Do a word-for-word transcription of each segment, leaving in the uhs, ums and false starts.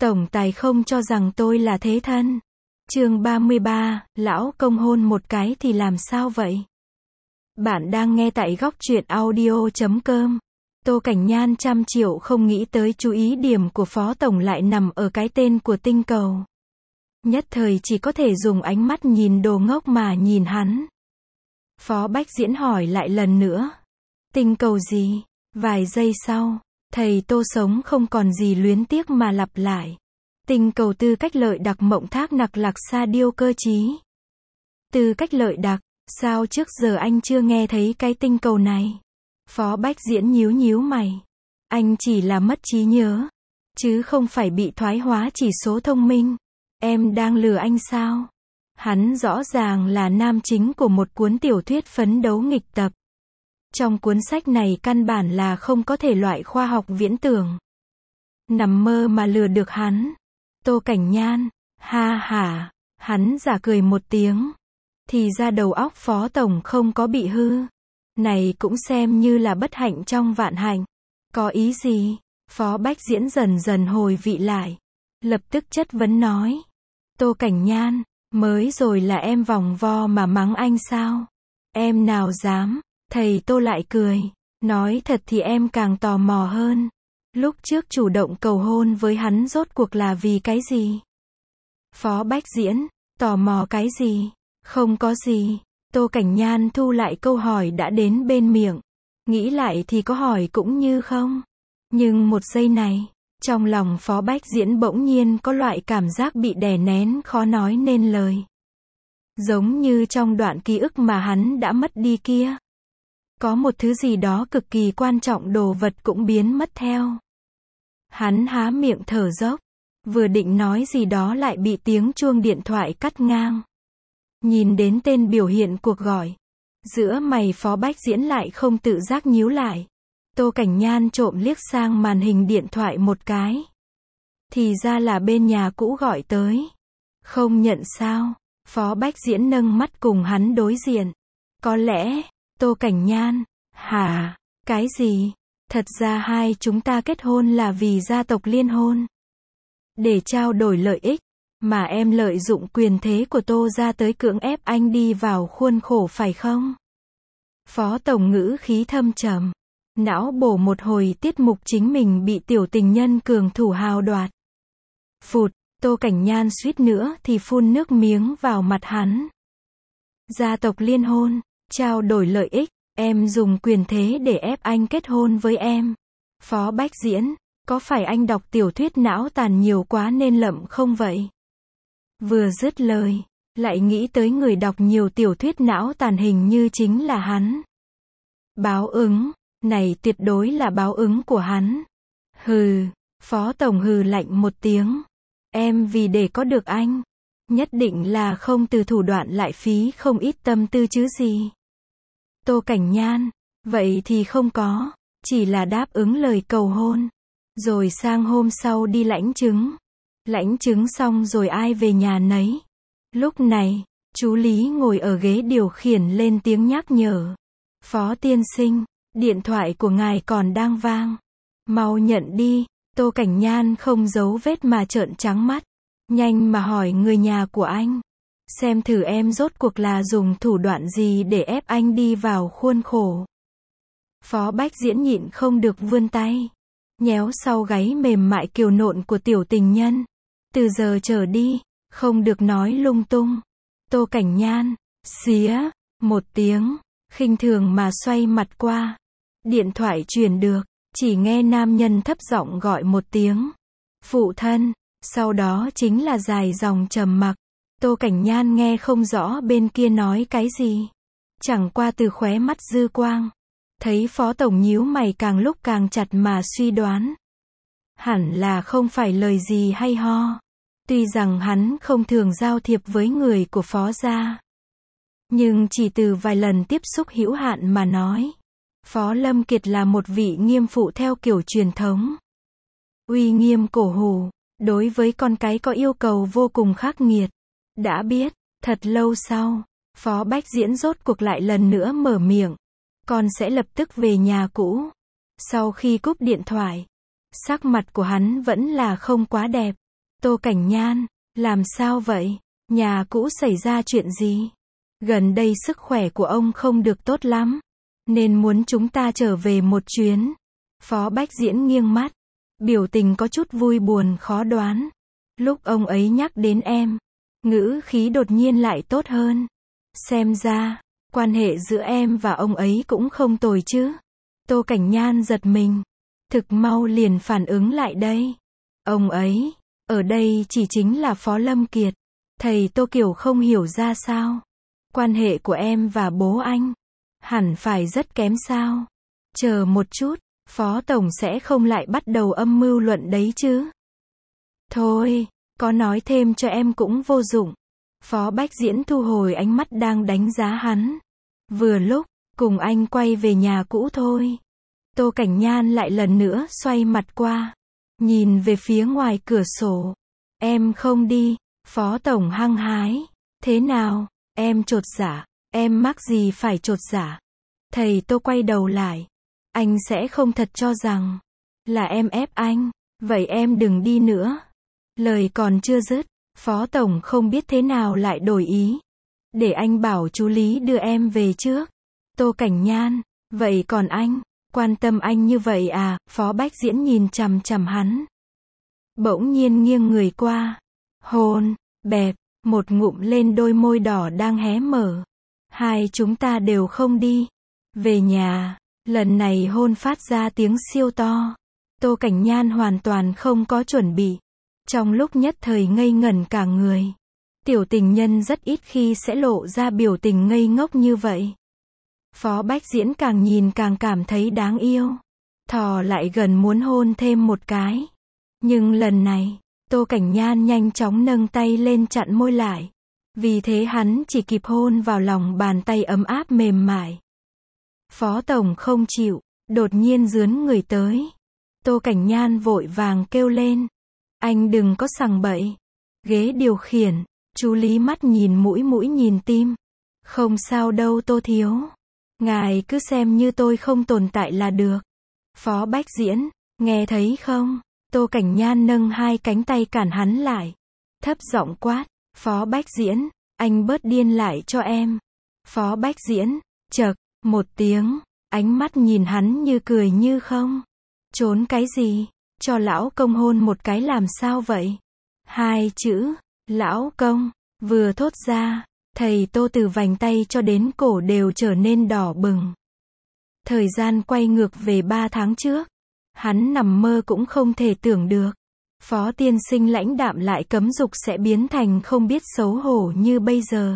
Tổng tài không cho rằng tôi là thế thân. Chương ba mươi ba, lão công hôn một cái thì làm sao vậy? Bạn đang nghe tại góc truyện audio chấm com. Tô Cảnh Nhan trăm triệu không nghĩ tới chú ý điểm của Phó Tổng lại nằm ở cái tên của tinh cầu. Nhất thời chỉ có thể dùng ánh mắt nhìn đồ ngốc mà nhìn hắn. Phó Bách Diễn hỏi lại lần nữa. Tinh cầu gì? Vài giây sau, thầy Tô sống không còn gì luyến tiếc mà lặp lại. Tinh cầu Tư Cách Lợi Đặc Mộng Thác Nặc Lạc Sa Điêu Cơ Chí. Tư Cách Lợi Đặc, sao trước giờ anh chưa nghe thấy cái tinh cầu này? Phó Bách Diễn nhíu nhíu mày. Anh chỉ là mất trí nhớ, chứ không phải bị thoái hóa chỉ số thông minh. Em đang lừa anh sao? Hắn rõ ràng là nam chính của một cuốn tiểu thuyết phấn đấu nghịch tập. Trong cuốn sách này căn bản là không có thể loại khoa học viễn tưởng. Nằm mơ mà lừa được hắn. Tô Cảnh Nhan, ha hả, hắn giả cười một tiếng. Thì ra đầu óc Phó Tổng không có bị hư. Này cũng xem như là bất hạnh trong vạn hạnh. Có ý gì? Phó Bách Diễn dần dần hồi vị lại. Lập tức chất vấn nói. Tô Cảnh Nhan, mới rồi là em vòng vo mà mắng anh sao? Em nào dám? Thầy Tô lại cười. Nói thật thì em càng tò mò hơn. Lúc trước chủ động cầu hôn với hắn rốt cuộc là vì cái gì? Phó Bách Diễn, tò mò cái gì? Không có gì. Tô Cảnh Nhan thu lại câu hỏi đã đến bên miệng. Nghĩ lại thì có hỏi cũng như không. Nhưng một giây này, trong lòng Phó Bách Diễn bỗng nhiên có loại cảm giác bị đè nén khó nói nên lời. Giống như trong đoạn ký ức mà hắn đã mất đi kia. Có một thứ gì đó cực kỳ quan trọng đồ vật cũng biến mất theo. Hắn há miệng thở dốc. Vừa định nói gì đó lại bị tiếng chuông điện thoại cắt ngang. Nhìn đến tên biểu hiện cuộc gọi. Giữa mày Phó Bách Diễn lại không tự giác nhíu lại. Tô Cảnh Nhan trộm liếc sang màn hình điện thoại một cái. Thì ra là bên nhà cũ gọi tới. Không nhận sao? Phó Bách Diễn nâng mắt cùng hắn đối diện. Có lẽ, Tô Cảnh Nhan, hả? Cái gì? Thật ra hai chúng ta kết hôn là vì gia tộc liên hôn. Để trao đổi lợi ích, mà em lợi dụng quyền thế của Tô gia tới cưỡng ép anh đi vào khuôn khổ phải không? Phó Tổng ngữ khí thâm trầm. Não bổ một hồi tiết mục chính mình bị tiểu tình nhân cường thủ hào đoạt. Phụt, Tô Cảnh Nhan suýt nữa thì phun nước miếng vào mặt hắn. Gia tộc liên hôn, trao đổi lợi ích, em dùng quyền thế để ép anh kết hôn với em. Phó Bách Diễn, có phải anh đọc tiểu thuyết não tàn nhiều quá nên lậm không vậy? Vừa dứt lời, lại nghĩ tới người đọc nhiều tiểu thuyết não tàn hình như chính là hắn. Báo ứng, này tuyệt đối là báo ứng của hắn. Hừ, Phó Tổng hừ lạnh một tiếng. Em vì để có được anh, nhất định là không từ thủ đoạn lại phí không ít tâm tư chứ gì. Tô Cảnh Nhan, vậy thì không có, chỉ là đáp ứng lời cầu hôn. Rồi sang hôm sau đi lãnh chứng. Lãnh chứng xong rồi ai về nhà nấy. Lúc này, chú Lý ngồi ở ghế điều khiển lên tiếng nhắc nhở. Phó tiên sinh, điện thoại của ngài còn đang vang. Mau nhận đi. Tô Cảnh Nhan không giấu vết mà trợn trắng mắt. Nhanh mà hỏi người nhà của anh. Xem thử em rốt cuộc là dùng thủ đoạn gì để ép anh đi vào khuôn khổ. Phó Bách Diễn nhịn không được vươn tay. Nhéo sau gáy mềm mại kiều nộn của tiểu tình nhân. Từ giờ trở đi, không được nói lung tung. Tô Cảnh Nhan, xía, một tiếng, khinh thường mà xoay mặt qua. Điện thoại truyền được, chỉ nghe nam nhân thấp giọng gọi một tiếng. Phụ thân, sau đó chính là dài dòng trầm mặc. Tô Cảnh Nhan nghe không rõ bên kia nói cái gì. Chẳng qua từ khóe mắt dư quang. Thấy Phó Tổng nhíu mày càng lúc càng chặt mà suy đoán. Hẳn là không phải lời gì hay ho. Tuy rằng hắn không thường giao thiệp với người của Phó gia. Nhưng chỉ từ vài lần tiếp xúc hữu hạn mà nói. Phó Lâm Kiệt là một vị nghiêm phụ theo kiểu truyền thống. Uy nghiêm cổ hủ, đối với con cái có yêu cầu vô cùng khắc nghiệt. Đã biết, thật lâu sau, Phó Bách Diễn rốt cuộc lại lần nữa mở miệng. Con sẽ lập tức về nhà cũ. Sau khi cúp điện thoại, sắc mặt của hắn vẫn là không quá đẹp. Tô Cảnh Nhan, làm sao vậy? Nhà cũ xảy ra chuyện gì? Gần đây sức khỏe của ông không được tốt lắm, nên muốn chúng ta trở về một chuyến. Phó Bách Diễn nghiêng mắt, biểu tình có chút vui buồn khó đoán. Lúc ông ấy nhắc đến em, ngữ khí đột nhiên lại tốt hơn. Xem ra, quan hệ giữa em và ông ấy cũng không tồi chứ. Tô Cảnh Nhan giật mình, thực mau liền phản ứng lại đây. Ông ấy, ở đây chỉ chính là Phó Lâm Kiệt. Thầy Tô Kiều không hiểu ra sao. Quan hệ của em và bố anh, hẳn phải rất kém sao. Chờ một chút, Phó Tổng sẽ không lại bắt đầu âm mưu luận đấy chứ. Thôi, có nói thêm cho em cũng vô dụng. Phó Bách Diễn thu hồi ánh mắt đang đánh giá hắn. Vừa lúc, cùng anh quay về nhà cũ thôi. Tô Cảnh Nhan lại lần nữa xoay mặt qua, nhìn về phía ngoài cửa sổ. Em không đi. Phó Tổng hăng hái. Thế nào, em chột dạ? Em mắc gì phải chột dạ? Thầy Tô quay đầu lại. Anh sẽ không thật cho rằng là em ép anh. Vậy em đừng đi nữa. Lời còn chưa dứt, Phó Tổng không biết thế nào lại đổi ý. Để anh bảo chú Lý đưa em về trước. Tô Cảnh Nhan, vậy còn anh, quan tâm anh như vậy à? Phó Bách Diễn nhìn chằm chằm hắn. Bỗng nhiên nghiêng người qua. Hôn, bẹp, một ngụm lên đôi môi đỏ đang hé mở. Hai chúng ta đều không đi. Về nhà, lần này hôn phát ra tiếng siêu to. Tô Cảnh Nhan hoàn toàn không có chuẩn bị. Trong lúc nhất thời ngây ngẩn cả người. Tiểu tình nhân rất ít khi sẽ lộ ra biểu tình ngây ngốc như vậy. Phó Bách Diễn càng nhìn càng cảm thấy đáng yêu. Thò lại gần muốn hôn thêm một cái. Nhưng lần này, Tô Cảnh Nhan nhanh chóng nâng tay lên chặn môi lại. Vì thế hắn chỉ kịp hôn vào lòng bàn tay ấm áp mềm mại. Phó Tổng không chịu, đột nhiên dướn người tới. Tô Cảnh Nhan vội vàng kêu lên. Anh đừng có sằng bậy. Ghế điều khiển, chú Lý mắt nhìn mũi mũi nhìn tim. Không sao đâu Tô thiếu. Ngài cứ xem như tôi không tồn tại là được. Phó Bách Diễn, nghe thấy không? Tô Cảnh Nhan nâng hai cánh tay cản hắn lại. Thấp giọng quát. Phó Bách Diễn, anh bớt điên lại cho em. Phó Bách Diễn, chậc, một tiếng, ánh mắt nhìn hắn như cười như không. Trốn cái gì? Cho lão công hôn một cái làm sao vậy? Hai chữ, lão công, vừa thốt ra, thầy Tô từ vành tay cho đến cổ đều trở nên đỏ bừng. Thời gian quay ngược về ba tháng trước. Hắn nằm mơ cũng không thể tưởng được. Phó tiên sinh lãnh đạm lại cấm dục sẽ biến thành không biết xấu hổ như bây giờ.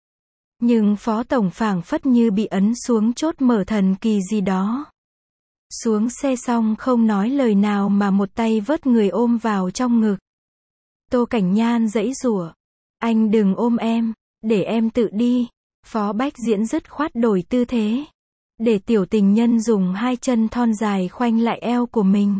Nhưng Phó Tổng phảng phất như bị ấn xuống chốt mở thần kỳ gì đó. Xuống xe xong không nói lời nào mà một tay vớt người ôm vào trong ngực. Tô Cảnh Nhan giãy giụa. Anh đừng ôm em, để em tự đi. Phó Bách Diễn dứt khoát đổi tư thế. Để tiểu tình nhân dùng hai chân thon dài khoanh lại eo của mình.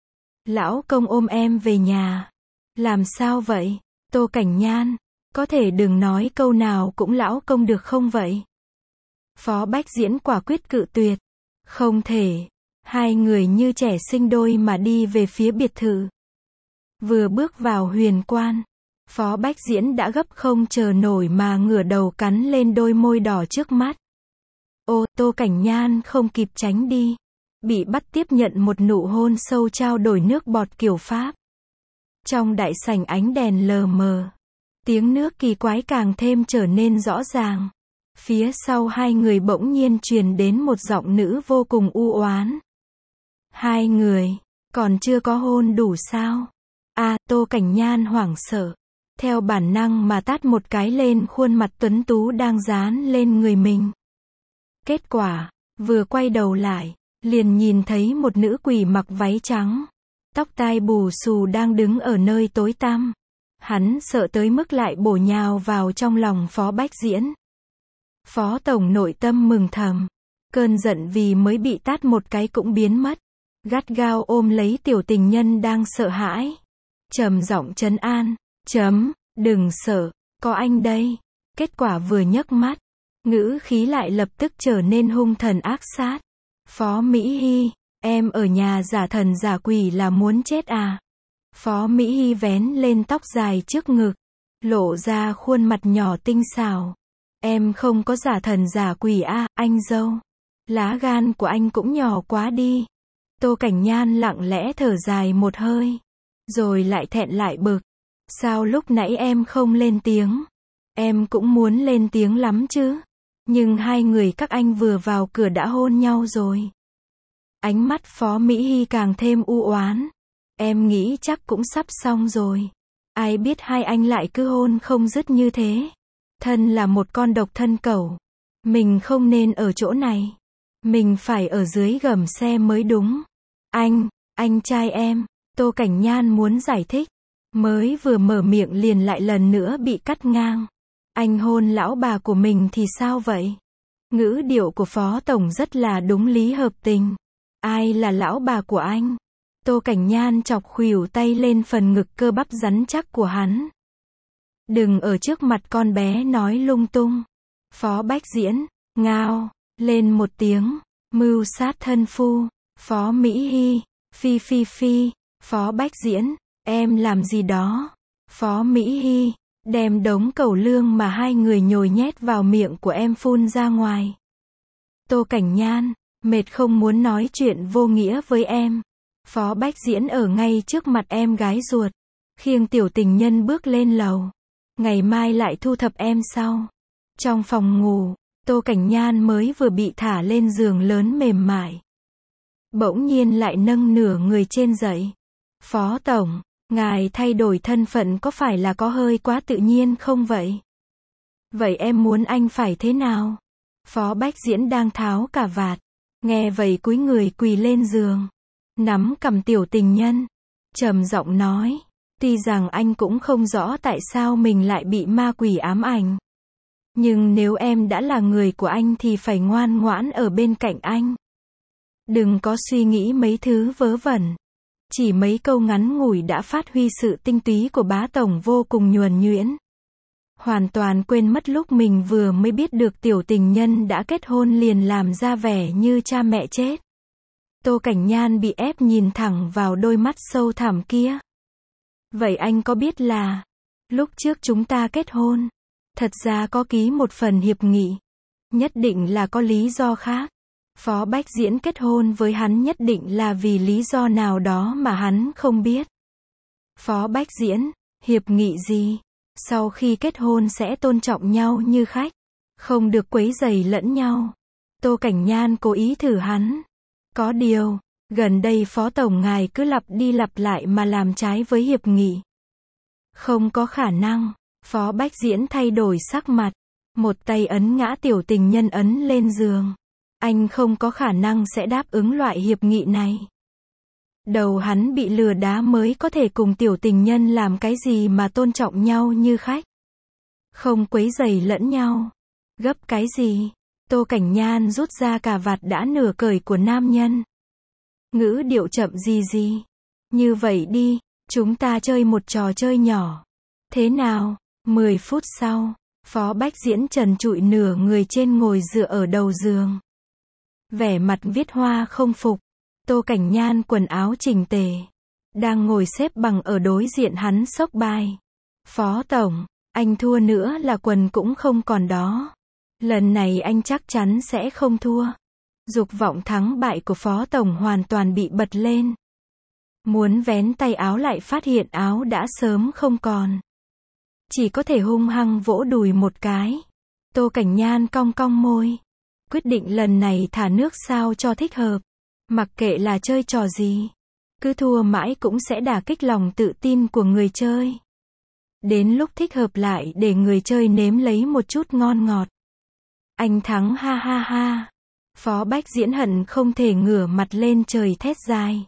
Lão công ôm em về nhà. Làm sao vậy? Tô Cảnh Nhan, có thể đừng nói câu nào cũng lão công được không vậy? Phó Bách Diễn quả quyết cự tuyệt. Không thể. Hai người như trẻ sinh đôi mà đi về phía biệt thự. Vừa bước vào huyền quan, Phó Bách Diễn đã gấp không chờ nổi mà ngửa đầu cắn lên đôi môi đỏ trước mắt. Ô, Tô Cảnh Nhan không kịp tránh đi. Bị bắt tiếp nhận một nụ hôn sâu trao đổi nước bọt kiểu Pháp. Trong đại sảnh ánh đèn lờ mờ. Tiếng nước kỳ quái càng thêm trở nên rõ ràng. Phía sau hai người bỗng nhiên truyền đến một giọng nữ vô cùng u oán. Hai người, còn chưa có hôn đủ sao? À, Tô Cảnh Nhan hoảng sợ. Theo bản năng mà tát một cái lên khuôn mặt tuấn tú đang dán lên người mình. Kết quả, vừa quay đầu lại, liền nhìn thấy một nữ quỷ mặc váy trắng, tóc tai bù xù đang đứng ở nơi tối tăm. Hắn sợ tới mức lại bổ nhào vào trong lòng Phó Bách Diễn. Phó Tổng nội tâm mừng thầm. Cơn giận vì mới bị tát một cái cũng biến mất. Gắt gao ôm lấy tiểu tình nhân đang sợ hãi. Trầm giọng trấn an. Chấm, đừng sợ, có anh đây. Kết quả vừa nhấc mắt, ngữ khí lại lập tức trở nên hung thần ác sát. Phó Mỹ Hy, em ở nhà giả thần giả quỷ là muốn chết à? Phó Mỹ Hy vén lên tóc dài trước ngực, lộ ra khuôn mặt nhỏ tinh xảo. Em không có giả thần giả quỷ a, anh dâu. Lá gan của anh cũng nhỏ quá đi. Tô Cảnh Nhan lặng lẽ thở dài một hơi, rồi lại thẹn lại bực. Sao lúc nãy em không lên tiếng? Em cũng muốn lên tiếng lắm chứ. Nhưng hai người các anh vừa vào cửa đã hôn nhau rồi. Ánh mắt Phó Mỹ Hy càng thêm u oán. Em nghĩ chắc cũng sắp xong rồi. Ai biết hai anh lại cứ hôn không dứt như thế. Thân là một con độc thân cẩu. Mình không nên ở chỗ này. Mình phải ở dưới gầm xe mới đúng. Anh, anh trai em. Tô Cảnh Nhan muốn giải thích. Mới vừa mở miệng liền lại lần nữa bị cắt ngang. Anh hôn lão bà của mình thì sao vậy? Ngữ điệu của Phó Tổng rất là đúng lý hợp tình. Ai là lão bà của anh? Tô Cảnh Nhan chọc khuỷu tay lên phần ngực cơ bắp rắn chắc của hắn. Đừng ở trước mặt con bé nói lung tung. Phó Bách Diễn, ngao, lên một tiếng, mưu sát thân phu. Phó Mỹ Hy, phi phi phi. Phó Bách Diễn, em làm gì đó? Phó Mỹ Hy, đem đống cẩu lương mà hai người nhồi nhét vào miệng của em phun ra ngoài. Tô Cảnh Nhan, mệt không muốn nói chuyện vô nghĩa với em. Phó Bách Diễn ở ngay trước mặt em gái ruột, khiêng tiểu tình nhân bước lên lầu. Ngày mai lại thu thập em sau. Trong phòng ngủ, Tô Cảnh Nhan mới vừa bị thả lên giường lớn mềm mại. Bỗng nhiên lại nâng nửa người trên dậy. Phó Tổng, ngài thay đổi thân phận có phải là có hơi quá tự nhiên không vậy? Vậy em muốn anh phải thế nào? Phó Bách Diễn đang tháo cà vạt. Nghe vậy cúi người quỳ lên giường, nắm cằm tiểu tình nhân, trầm giọng nói, tuy rằng anh cũng không rõ tại sao mình lại bị ma quỷ ám ảnh. Nhưng nếu em đã là người của anh thì phải ngoan ngoãn ở bên cạnh anh. Đừng có suy nghĩ mấy thứ vớ vẩn. Chỉ mấy câu ngắn ngủi đã phát huy sự tinh túy của bá tổng vô cùng nhuần nhuyễn. Hoàn toàn quên mất lúc mình vừa mới biết được tiểu tình nhân đã kết hôn liền làm ra vẻ như cha mẹ chết. Tô Cảnh Nhan bị ép nhìn thẳng vào đôi mắt sâu thẳm kia. Vậy anh có biết là, lúc trước chúng ta kết hôn, thật ra có ký một phần hiệp nghị. Nhất định là có lý do khác. Phó Bách Diễn kết hôn với hắn nhất định là vì lý do nào đó mà hắn không biết. Phó Bách Diễn, hiệp nghị gì? Sau khi kết hôn sẽ tôn trọng nhau như khách, không được quấy rầy lẫn nhau. Tô Cảnh Nhan cố ý thử hắn. Có điều, gần đây Phó Tổng ngài cứ lặp đi lặp lại mà làm trái với hiệp nghị. Không có khả năng. Phó Bách Diễn thay đổi sắc mặt, một tay ấn ngã tiểu tình nhân ấn lên giường. Anh không có khả năng sẽ đáp ứng loại hiệp nghị này. Đầu hắn bị lừa đá mới có thể cùng tiểu tình nhân làm cái gì mà tôn trọng nhau như khách. Không quấy rầy lẫn nhau. Gấp cái gì? Tô Cảnh Nhan rút ra cà vạt đã nửa cởi của nam nhân. Ngữ điệu chậm gì gì. Như vậy đi, chúng ta chơi một trò chơi nhỏ. Thế nào? mười phút sau, Phó Bách Diễn trần trụi nửa người trên ngồi dựa ở đầu giường. Vẻ mặt viết hoa không phục. Tô Cảnh Nhan quần áo chỉnh tề, đang ngồi xếp bằng ở đối diện hắn xốc bài. Phó Tổng, anh thua nữa là quần cũng không còn đó. Lần này anh chắc chắn sẽ không thua. Dục vọng thắng bại của Phó Tổng hoàn toàn bị bật lên. Muốn vén tay áo lại phát hiện áo đã sớm không còn. Chỉ có thể hung hăng vỗ đùi một cái. Tô Cảnh Nhan cong cong môi. Quyết định lần này thả nước sao cho thích hợp. Mặc kệ là chơi trò gì, cứ thua mãi cũng sẽ đả kích lòng tự tin của người chơi. Đến lúc thích hợp lại để người chơi nếm lấy một chút ngon ngọt. Anh thắng ha ha ha. Phó Bách Diễn hận không thể ngửa mặt lên trời thét dài.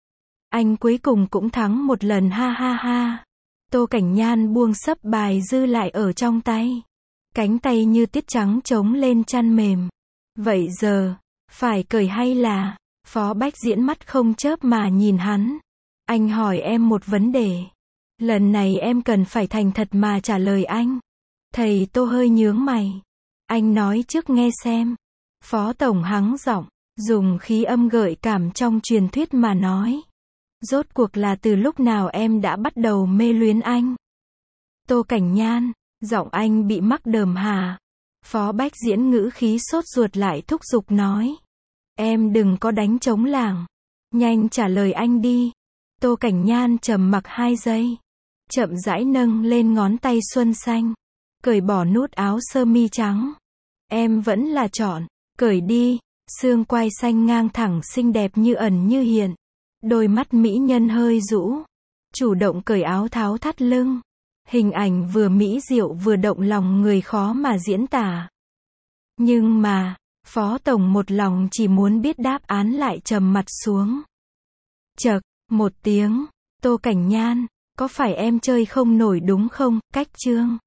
Anh cuối cùng cũng thắng một lần ha ha ha. Tô Cảnh Nhan buông sấp bài dư lại ở trong tay. Cánh tay như tiết trắng trống lên chăn mềm. Vậy giờ, phải cởi hay là? Phó Bách Diễn mắt không chớp mà nhìn hắn. Anh hỏi em một vấn đề. Lần này em cần phải thành thật mà trả lời anh. Thầy Tô hơi nhướng mày. Anh nói trước nghe xem. Phó Tổng hắng giọng, dùng khí âm gợi cảm trong truyền thuyết mà nói. Rốt cuộc là từ lúc nào em đã bắt đầu mê luyến anh? Tô Cảnh Nhan, giọng anh bị mắc đờm hả? Phó Bách Diễn ngữ khí sốt ruột lại thúc giục nói. Em đừng có đánh trống lảng. Nhanh trả lời anh đi. Tô Cảnh Nhan trầm mặc hai giây. Chậm rãi nâng lên ngón tay xuân xanh. Cởi bỏ nút áo sơ mi trắng. Em vẫn là chọn. Cởi đi. Xương quai xanh ngang thẳng xinh đẹp như ẩn như hiện. Đôi mắt mỹ nhân hơi rũ. Chủ động cởi áo tháo thắt lưng. Hình ảnh vừa mỹ diệu vừa động lòng người khó mà diễn tả. Nhưng mà, Phó Tổng một lòng chỉ muốn biết đáp án lại trầm mặt xuống. Chậc, một tiếng. Tô Cảnh Nhan, có phải em chơi không nổi đúng không? Cách chương.